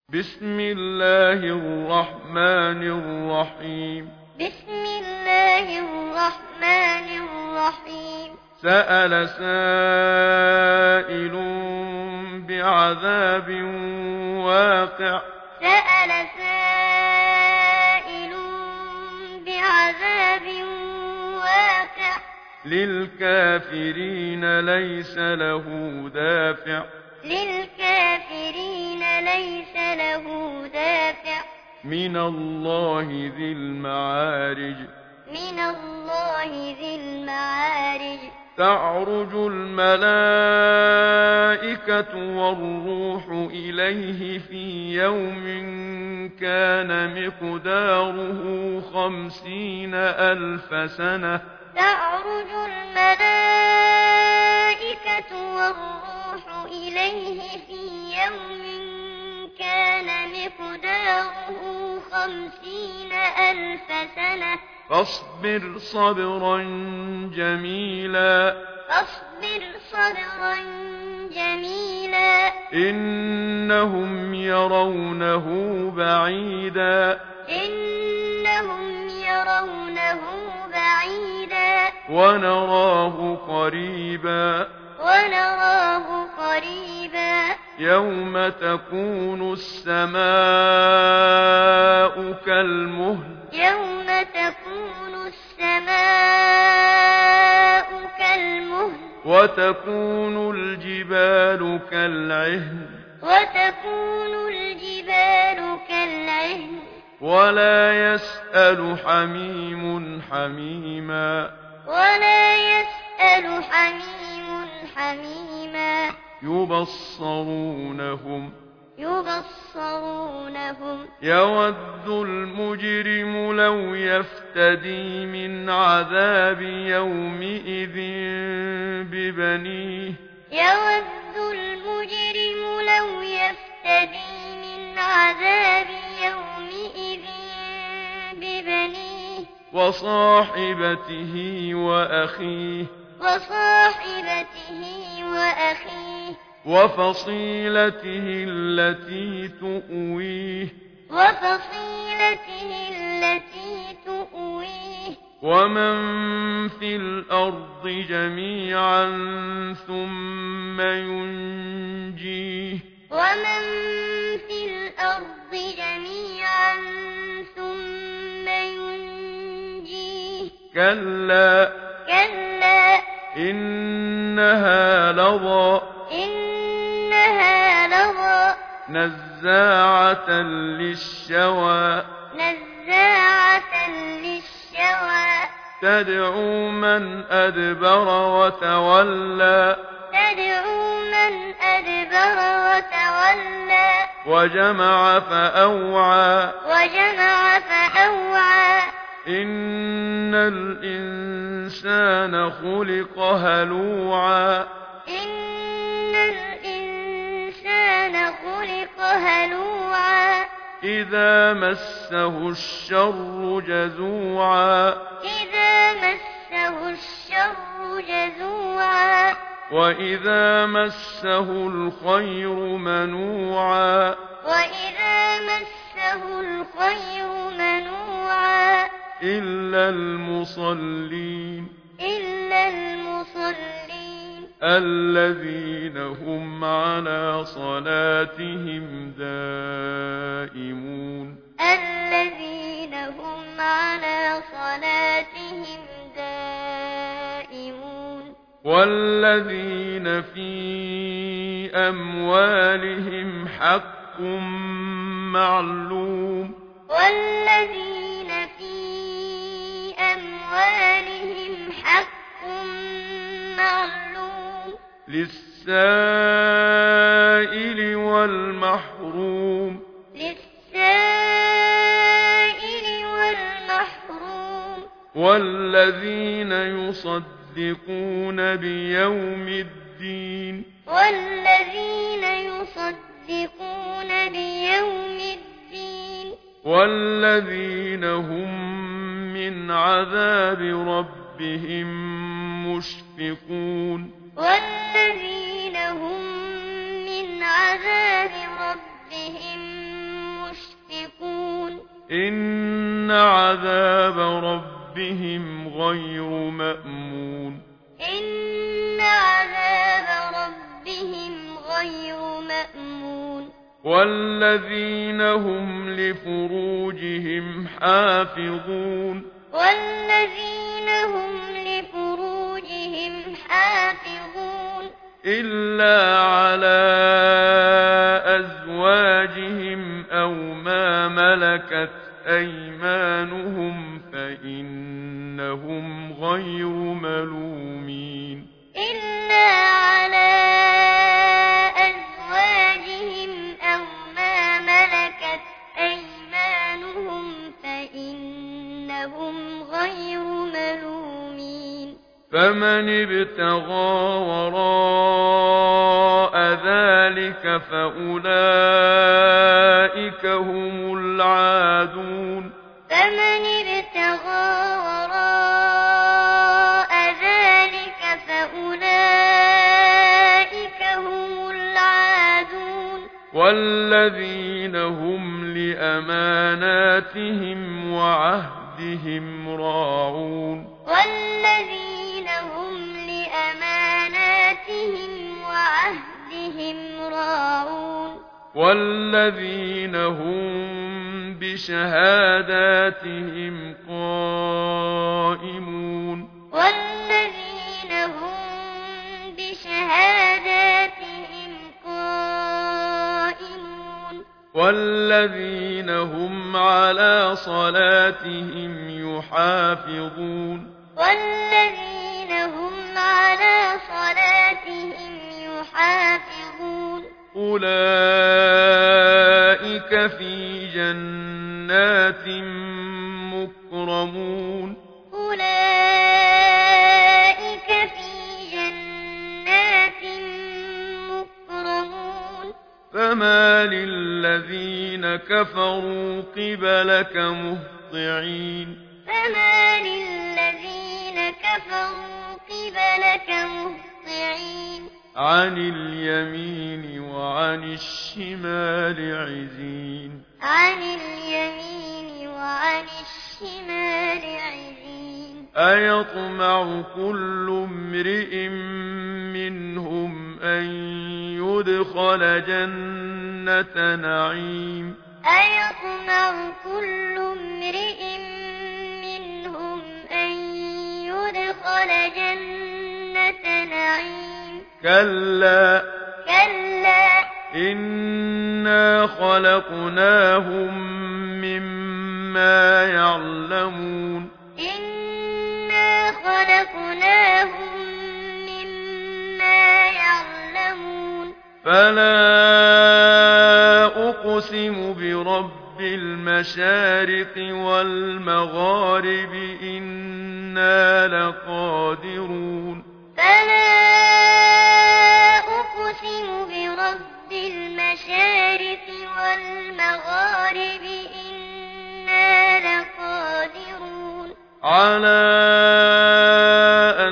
بسم الله الرحمن الرحيم. بسم الله الرحمن الرحيم. سأل سائل بعذاب واقع. سأل سائل بعذاب واقع. للكافرين ليس له دافع. للكافرين ليس له دافع. من الله ذي المعارج. من الله ذي المعارج. تعرج الملائكة والروح إليه في يوم كان مقداره 50,000 سنة. تعرج الملائكة والروح إليه في يوم كان مقداره 50,000 سنة. فاصبر صبرا جميلا. فاصبر صبرا جميلا. إنهم يرونه بعيدا. إنهم يرونه بعيدا. ونراه قريبا. ونراه قريبا. يوم تكون السماء كالمهل. يوم تكون السماء كالمهل. وتكون الجبال كالعهن. وتكون الجبال كالعهن. ولا يسأل حميم حميما. ولا يسأل حميم حميما. يبصرونهم. يبصرونهم. يود المجرم لو يفتدي من عذاب يومئذ ببنيه. يود المجرم لو يفتدي من عذاب يومئذ ببنيه. وصاحبته وأخيه. وصاحبته وأخيه. وفصيلته التي تؤويه. وفصيلته التي تؤويه. ومن في الأرض جميعا ثم ينجيه. ومن في الأرض جميعا ثم ينجيه. كلا. كلا. إنها لظى. إنها لظى. نزاعة للشوى. نزاعة للشوى. تدعو من أدبر وتولى. تدعو من أدبر وتولى. وجمع فأوعى. وجمع فأوعى. إن الإنسان خلق هلوعا. إن الإنسان خلق هلوعا. إذا مسه الشر جزوعا. إذا مسه الشر جزوعا. وإذا مسه الخير منوعا. وإذا مسه الخير منوعا. إلا المصلين. إلا المصلين. الذين هم على صلاتهم دائمون. الذين هم على صلاتهم دائمون. والذين في أموالهم حق معلوم. والذين في أموالهم حق معلوم. للسائل والمحروم. للسائل والمحروم. والذين يصدقون بيوم الدين. والذين يصدقون بيوم الدين. والذين هم من عذاب ربهم مشفقون. والذين هم من عذاب ربهم إن عذاب ربهم غير مأمون إن عذاب ربهم غير مأمون والذين هم لفروجهم حافظون والذين هم لفروجهم حافظون إلا على أزواجهم أو ما ملكت أيمانهم فإنهم غير ملومين إلا على أزواجهم أو ما ملكت أيمانهم فإنهم غير ملومين فمن ابتغى وراء ذلك فأولئك هم العادون فمن ابتغى وراء ذلك فأولئك هم العادون والذين هم لأماناتهم وعهدهم راعون والذين هم لأماناتهم وعهدهم راعون والذين هم بشهاداتهم قائمون والذين هم بشهاداتهم قائمون والذين هم على صلاتهم يحافظون والذين هم على صلاتهم يحافظون أولئك في جنات مكرمون أولئك في جنات مكرمون فما للذين كفروا قبلك مهطعين فما للذين كفروا قبلك مهطعين عن اليمين وعن الشمال عزين عن اليمين وعن الشمال عزين أيطمع كل امرئ منهم أن يدخل جنة نعيم أيطمع كل امرئ منهم أن يدخل جنة نعيم كلا إنا خلقناهم مما يعلمون إنا خلقناهم مما يعلمون فلا أقسم برب المشارق والمغارب إنا لقادرون فلا أقسم برب المشارق والمغارب إنا لقادرون على أن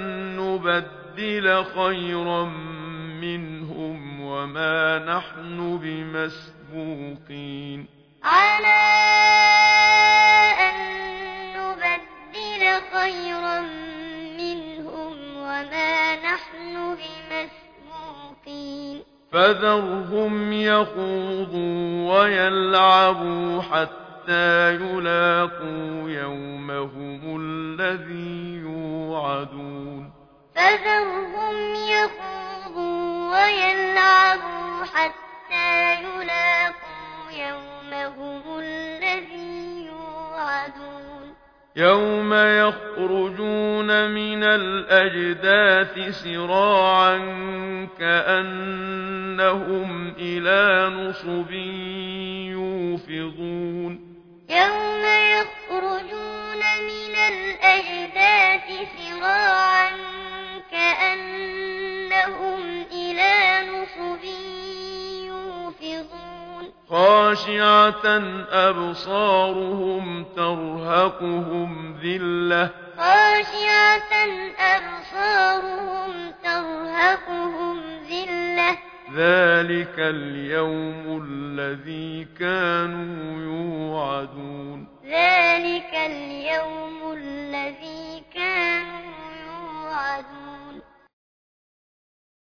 نبدل خيرا منهم وما نحن بمسبوقين على أن نبدل خيرا منهم وما نحن بمسبوقين فذرهم يخوضوا ويلعبوا حتى يلاقوا يومهم الذي يوعدون فذرهم يخوضوا ويلعبوا حتى يلاقوا يومهم الذي يوعدون يوم يخرجون من الأجداث سراعا كأنهم إلى نصب يوفضون يوم يخرجون من الأجداث سراعا كأنهم إلى نصب يوفضون خاشعة أبصارهم ترهقهم ذلة خاشعة أبصارهم ترهقهم ذلة ذلك اليوم الذي كانوا